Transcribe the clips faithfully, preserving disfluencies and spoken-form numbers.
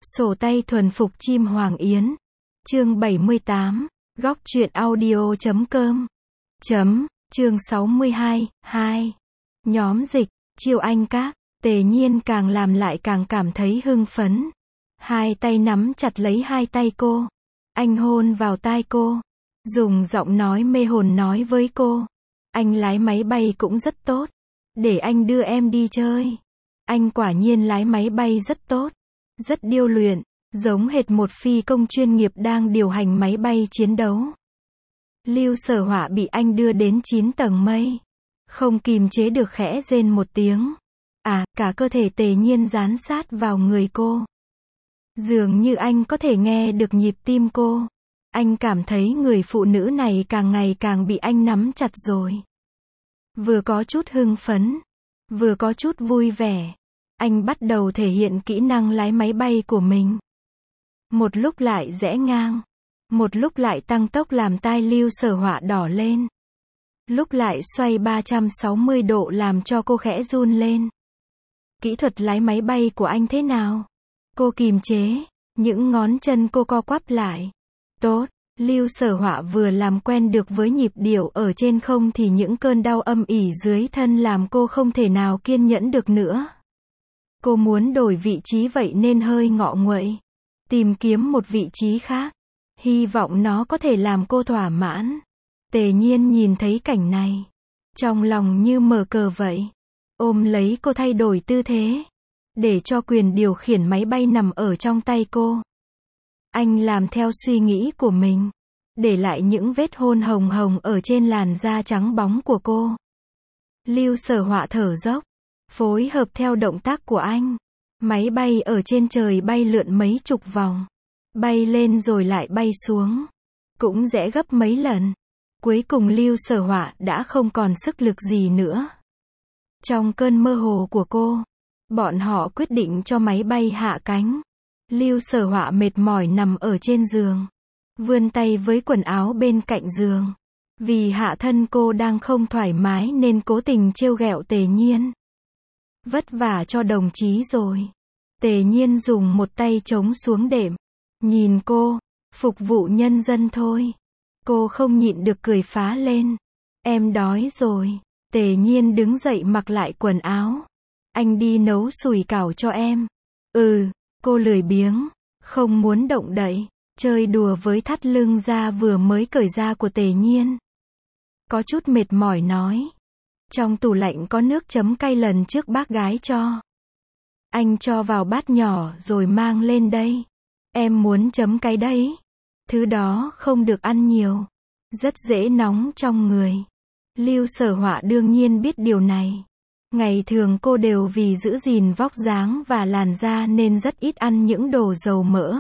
Sổ tay thuần phục chim hoàng yến. Chương bảy mươi tám. Góc truyện audio chấm com. Chấm. Chương sáu mươi hai. hai. Nhóm dịch. Chiêu anh các. Tề Nhiên càng làm lại càng cảm thấy hưng phấn. Hai tay nắm chặt lấy hai tay cô. Anh hôn vào tai cô. Dùng giọng nói mê hồn nói với cô. Anh lái máy bay cũng rất tốt. Để anh đưa em đi chơi. Anh quả nhiên lái máy bay rất tốt. Rất điêu luyện, giống hệt một phi công chuyên nghiệp đang điều hành máy bay chiến đấu. Lưu Sở Họa bị anh đưa đến chín tầng mây. Không kìm chế được khẽ rên một tiếng. À, cả cơ thể Tề Nhiên dán sát vào người cô. Dường như anh có thể nghe được nhịp tim cô. Anh cảm thấy người phụ nữ này càng ngày càng bị anh nắm chặt rồi. Vừa có chút hưng phấn, vừa có chút vui vẻ. Anh bắt đầu thể hiện kỹ năng lái máy bay của mình. Một lúc lại rẽ ngang. Một lúc lại tăng tốc làm tai Lưu Sở Họa đỏ lên. Lúc lại xoay ba trăm sáu mươi độ làm cho cô khẽ run lên. Kỹ thuật lái máy bay của anh thế nào? Cô kìm chế. Những ngón chân cô co quắp lại. Tốt. Lưu Sở Họa vừa làm quen được với nhịp điệu ở trên không thì những cơn đau âm ỉ dưới thân làm cô không thể nào kiên nhẫn được nữa. Cô muốn đổi vị trí vậy nên hơi ngọ nguậy. Tìm kiếm một vị trí khác. Hy vọng nó có thể làm cô thỏa mãn. Tề Nhiên nhìn thấy cảnh này. Trong lòng như mở cờ vậy. Ôm lấy cô thay đổi tư thế. Để cho quyền điều khiển máy bay nằm ở trong tay cô. Anh làm theo suy nghĩ của mình. Để lại những vết hôn hồng hồng ở trên làn da trắng bóng của cô. Lưu Sở Họa thở dốc. Phối hợp theo động tác của anh. Máy bay ở trên trời bay lượn mấy chục vòng. Bay lên rồi lại bay xuống. Cũng rẽ gấp mấy lần. Cuối cùng Lưu Sở Họa đã không còn sức lực gì nữa. Trong cơn mơ hồ của cô, bọn họ quyết định cho máy bay hạ cánh. Lưu Sở Họa mệt mỏi nằm ở trên giường. Vươn tay với quần áo bên cạnh giường. Vì hạ thân cô đang không thoải mái nên cố tình trêu ghẹo Tề Nhiên. Vất vả cho đồng chí rồi. Tề Nhiên dùng một tay chống xuống đệm. Nhìn cô, phục vụ nhân dân thôi. Cô không nhịn được cười phá lên. Em đói rồi. Tề Nhiên đứng dậy mặc lại quần áo. Anh đi nấu sủi cảo cho em. Ừ, cô lười biếng, không muốn động đậy, chơi đùa với thắt lưng da vừa mới cởi ra của Tề Nhiên. Có chút mệt mỏi nói. Trong tủ lạnh có nước chấm cay lần trước bác gái cho. Anh cho vào bát nhỏ rồi mang lên đây. Em muốn chấm cay đấy. Thứ đó không được ăn nhiều. Rất dễ nóng trong người. Lưu Sở Họa đương nhiên biết điều này. Ngày thường cô đều vì giữ gìn vóc dáng và làn da nên rất ít ăn những đồ dầu mỡ.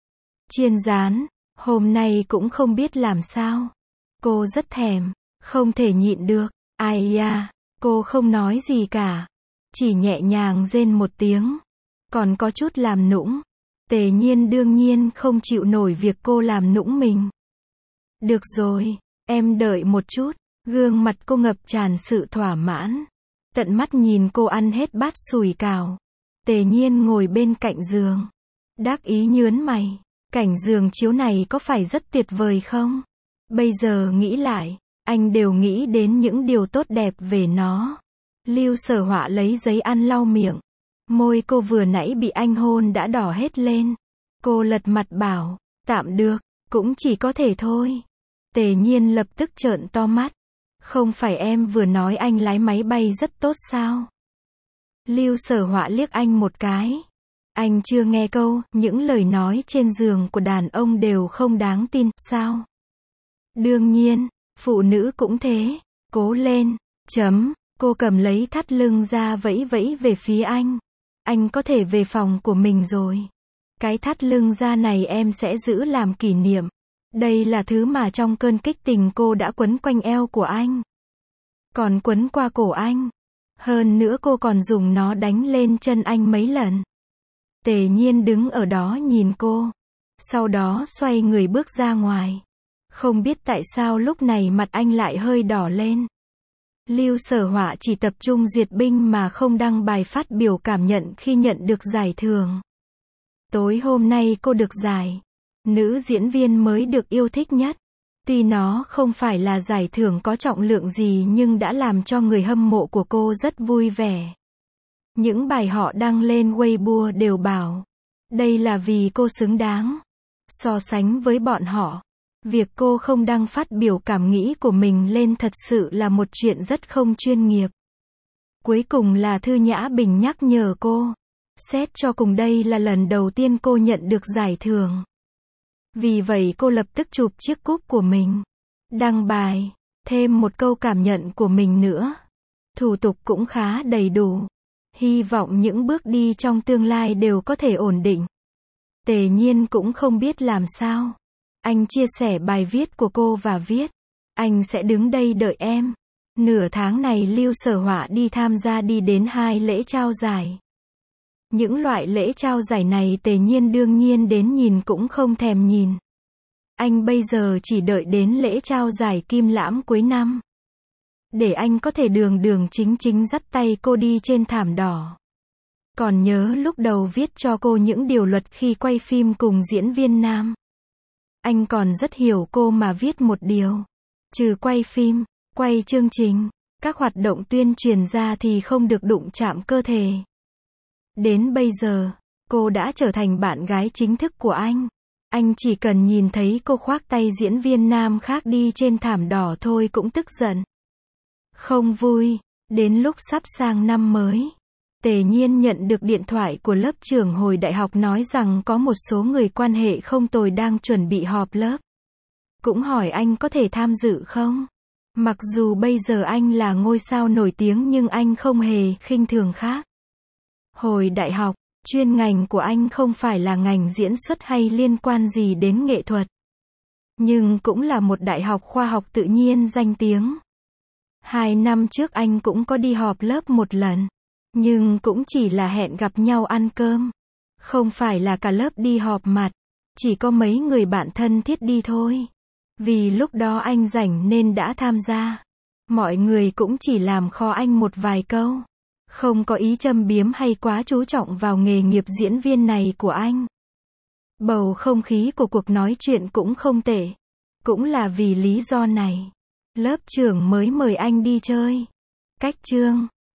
Chiên rán, hôm nay cũng không biết làm sao. Cô rất thèm, không thể nhịn được. Ai da, cô không nói gì cả. Chỉ nhẹ nhàng rên một tiếng. Còn có chút làm nũng. Tề Nhiên đương nhiên không chịu nổi việc cô làm nũng mình. Được rồi, em đợi một chút. Gương mặt cô ngập tràn sự thỏa mãn. Tận mắt nhìn cô ăn hết bát sủi cảo. Tề Nhiên ngồi bên cạnh giường. Đắc ý nhướn mày. Cảnh giường chiếu này có phải rất tuyệt vời không? Bây giờ nghĩ lại, anh đều nghĩ đến những điều tốt đẹp về nó. Lưu Sở Họa lấy giấy ăn lau miệng. Môi cô vừa nãy bị anh hôn đã đỏ hết lên. Cô lật mặt bảo, tạm được, cũng chỉ có thể thôi. Tề Nhiên lập tức trợn to mắt. Không phải em vừa nói anh lái máy bay rất tốt sao? Lưu Sở Họa liếc anh một cái. Anh chưa nghe câu, những lời nói trên giường của đàn ông đều không đáng tin, sao? Đương nhiên, phụ nữ cũng thế. Cố lên, chấm, cô cầm lấy thắt lưng ra vẫy vẫy về phía anh. Anh có thể về phòng của mình rồi. Cái thắt lưng ra này em sẽ giữ làm kỷ niệm. Đây là thứ mà trong cơn kích tình cô đã quấn quanh eo của anh. Còn quấn qua cổ anh. Hơn nữa cô còn dùng nó đánh lên chân anh mấy lần. Tề Nhiên đứng ở đó nhìn cô. Sau đó xoay người bước ra ngoài. Không biết tại sao lúc này mặt anh lại hơi đỏ lên. Lưu Sở Họa chỉ tập trung duyệt binh mà không đăng bài phát biểu cảm nhận khi nhận được giải thưởng. Tối hôm nay cô được giải nữ diễn viên mới được yêu thích nhất. Tuy nó không phải là giải thưởng có trọng lượng gì nhưng đã làm cho người hâm mộ của cô rất vui vẻ. Những bài họ đăng lên Weibo đều bảo, đây là vì cô xứng đáng. So sánh với bọn họ, việc cô không đăng phát biểu cảm nghĩ của mình lên thật sự là một chuyện rất không chuyên nghiệp. Cuối cùng là Thư Nhã Bình nhắc nhở cô. Xét cho cùng đây là lần đầu tiên cô nhận được giải thưởng. Vì vậy cô lập tức chụp chiếc cúp của mình. Đăng bài, thêm một câu cảm nhận của mình nữa. Thủ tục cũng khá đầy đủ. Hy vọng những bước đi trong tương lai đều có thể ổn định. Tề Nhiên cũng không biết làm sao. Anh chia sẻ bài viết của cô và viết, anh sẽ đứng đây đợi em. Nửa tháng này Lưu Sở Họa đi tham gia đi đến hai lễ trao giải. Những loại lễ trao giải này Tề Nhiên đương nhiên đến nhìn cũng không thèm nhìn. Anh bây giờ chỉ đợi đến lễ trao giải Kim Lãm cuối năm. Để anh có thể đường đường chính chính dắt tay cô đi trên thảm đỏ. Còn nhớ lúc đầu viết cho cô những điều luật khi quay phim cùng diễn viên nam. Anh còn rất hiểu cô mà viết một điều. Trừ quay phim, quay chương trình, các hoạt động tuyên truyền ra thì không được đụng chạm cơ thể. Đến bây giờ, cô đã trở thành bạn gái chính thức của anh. Anh chỉ cần nhìn thấy cô khoác tay diễn viên nam khác đi trên thảm đỏ thôi cũng tức giận. Không vui, đến lúc sắp sang năm mới. Tề Nhiên nhận được điện thoại của lớp trưởng hồi đại học nói rằng có một số người quan hệ không tồi đang chuẩn bị họp lớp. Cũng hỏi anh có thể tham dự không? Mặc dù bây giờ anh là ngôi sao nổi tiếng nhưng anh không hề khinh thường khác. Hồi đại học, chuyên ngành của anh không phải là ngành diễn xuất hay liên quan gì đến nghệ thuật. Nhưng cũng là một đại học khoa học tự nhiên danh tiếng. Hai năm trước anh cũng có đi họp lớp một lần. Nhưng cũng chỉ là hẹn gặp nhau ăn cơm. Không phải là cả lớp đi họp mặt. Chỉ có mấy người bạn thân thiết đi thôi. Vì lúc đó anh rảnh nên đã tham gia. Mọi người cũng chỉ làm khó anh một vài câu. Không có ý châm biếm hay quá chú trọng vào nghề nghiệp diễn viên này của anh. Bầu không khí của cuộc nói chuyện cũng không tệ. Cũng là vì lý do này. Lớp trưởng mới mời anh đi chơi. Cách chương